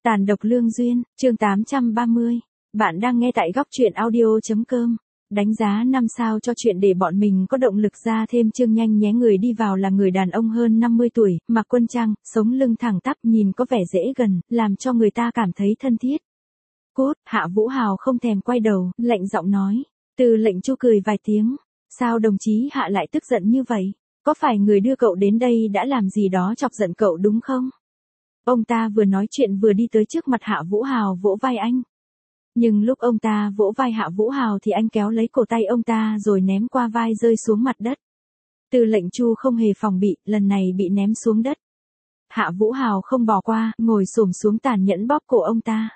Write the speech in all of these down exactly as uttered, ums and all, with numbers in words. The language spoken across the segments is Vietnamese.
Tàn độc lương duyên, chương tám trăm ba mươi. Bạn đang nghe tại góc truyện audio.com. Đánh giá năm sao cho chuyện để bọn mình có động lực ra thêm chương nhanh nhé. Người đi vào là người đàn ông hơn năm mươi tuổi, mặc quân trang, sống lưng thẳng tắp, nhìn có vẻ dễ gần, làm cho người ta cảm thấy thân thiết. Cút, Hạ Vũ Hào không thèm quay đầu, lạnh giọng nói. Tư lệnh Chu cười vài tiếng. Sao đồng chí Hạ lại tức giận như vậy? Có phải người đưa cậu đến đây đã làm gì đó chọc giận cậu đúng không? Ông ta vừa nói chuyện vừa đi tới trước mặt Hạ Vũ Hào vỗ vai anh. Nhưng lúc ông ta vỗ vai Hạ Vũ Hào thì anh kéo lấy cổ tay ông ta rồi ném qua vai rơi xuống mặt đất. Tư lệnh Chu không hề phòng bị, lần này bị ném xuống đất. Hạ Vũ Hào không bỏ qua, ngồi xổm xuống tàn nhẫn bóp cổ ông ta.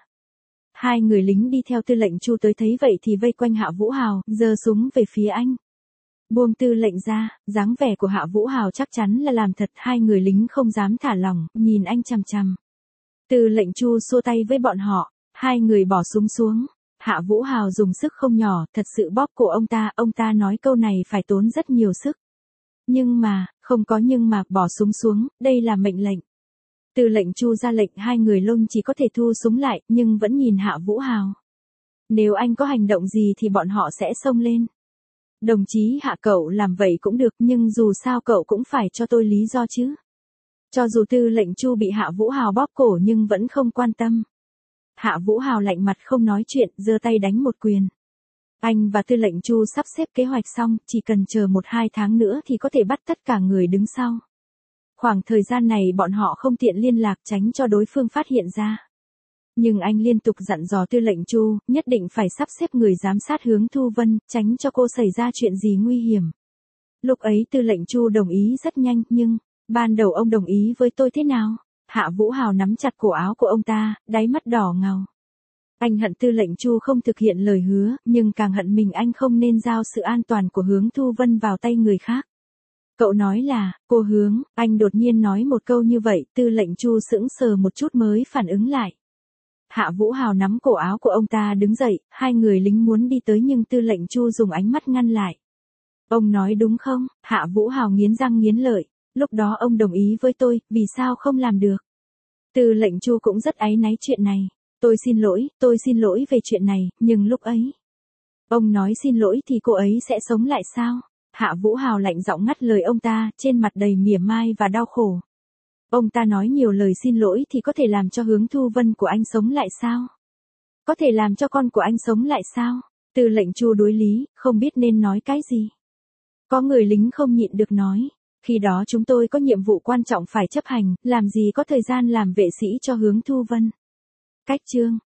Hai người lính đi theo tư lệnh Chu tới thấy vậy thì vây quanh Hạ Vũ Hào, giơ súng về phía anh. Buông tư lệnh ra, dáng vẻ của Hạ Vũ Hào chắc chắn là làm thật, hai người lính không dám thả lỏng, nhìn anh chằm chằm. Tư lệnh Chu xua tay với bọn họ, hai người bỏ súng xuống. Hạ Vũ Hào dùng sức không nhỏ, thật sự bóp cổ ông ta, ông ta nói câu này phải tốn rất nhiều sức. Nhưng mà, không có nhưng mà, bỏ súng xuống, đây là mệnh lệnh. Tư lệnh Chu ra lệnh, hai người lông chỉ có thể thu súng lại, nhưng vẫn nhìn Hạ Vũ Hào. Nếu anh có hành động gì thì bọn họ sẽ xông lên. Đồng chí Hạ, cậu làm vậy cũng được, nhưng dù sao cậu cũng phải cho tôi lý do chứ. Cho dù tư lệnh Chu bị Hạ Vũ Hào bóp cổ nhưng vẫn không quan tâm. Hạ Vũ Hào lạnh mặt không nói chuyện, giơ tay đánh một quyền. Anh và tư lệnh Chu sắp xếp kế hoạch xong, chỉ cần chờ một hai tháng nữa thì có thể bắt tất cả người đứng sau. Khoảng thời gian này bọn họ không tiện liên lạc, tránh cho đối phương phát hiện ra. Nhưng anh liên tục dặn dò tư lệnh Chu, nhất định phải sắp xếp người giám sát Hướng Thu Vân, tránh cho cô xảy ra chuyện gì nguy hiểm. Lúc ấy tư lệnh Chu đồng ý rất nhanh, nhưng, ban đầu ông đồng ý với tôi thế nào? Hạ Vũ Hào nắm chặt cổ áo của ông ta, đáy mắt đỏ ngầu. Anh hận tư lệnh Chu không thực hiện lời hứa, nhưng càng hận mình anh không nên giao sự an toàn của Hướng Thu Vân vào tay người khác. Cậu nói là, cô Hướng, anh đột nhiên nói một câu như vậy, tư lệnh Chu sững sờ một chút mới phản ứng lại. Hạ Vũ Hào nắm cổ áo của ông ta đứng dậy, hai người lính muốn đi tới nhưng tư lệnh Chu dùng ánh mắt ngăn lại. Ông nói đúng không? Hạ Vũ Hào nghiến răng nghiến lợi. Lúc đó ông đồng ý với tôi, vì sao không làm được? Tư lệnh Chu cũng rất áy náy chuyện này. Tôi xin lỗi, tôi xin lỗi về chuyện này, nhưng lúc ấy. Ông nói xin lỗi thì cô ấy sẽ sống lại sao? Hạ Vũ Hào lạnh giọng ngắt lời ông ta, trên mặt đầy mỉa mai và đau khổ. Ông ta nói nhiều lời xin lỗi thì có thể làm cho Hướng Thu Vân của anh sống lại sao? Có thể làm cho con của anh sống lại sao? Tư lệnh Chu đối lý, không biết nên nói cái gì. Có người lính không nhịn được nói. Khi đó chúng tôi có nhiệm vụ quan trọng phải chấp hành, làm gì có thời gian làm vệ sĩ cho Hướng Thu Vân. Cách chương.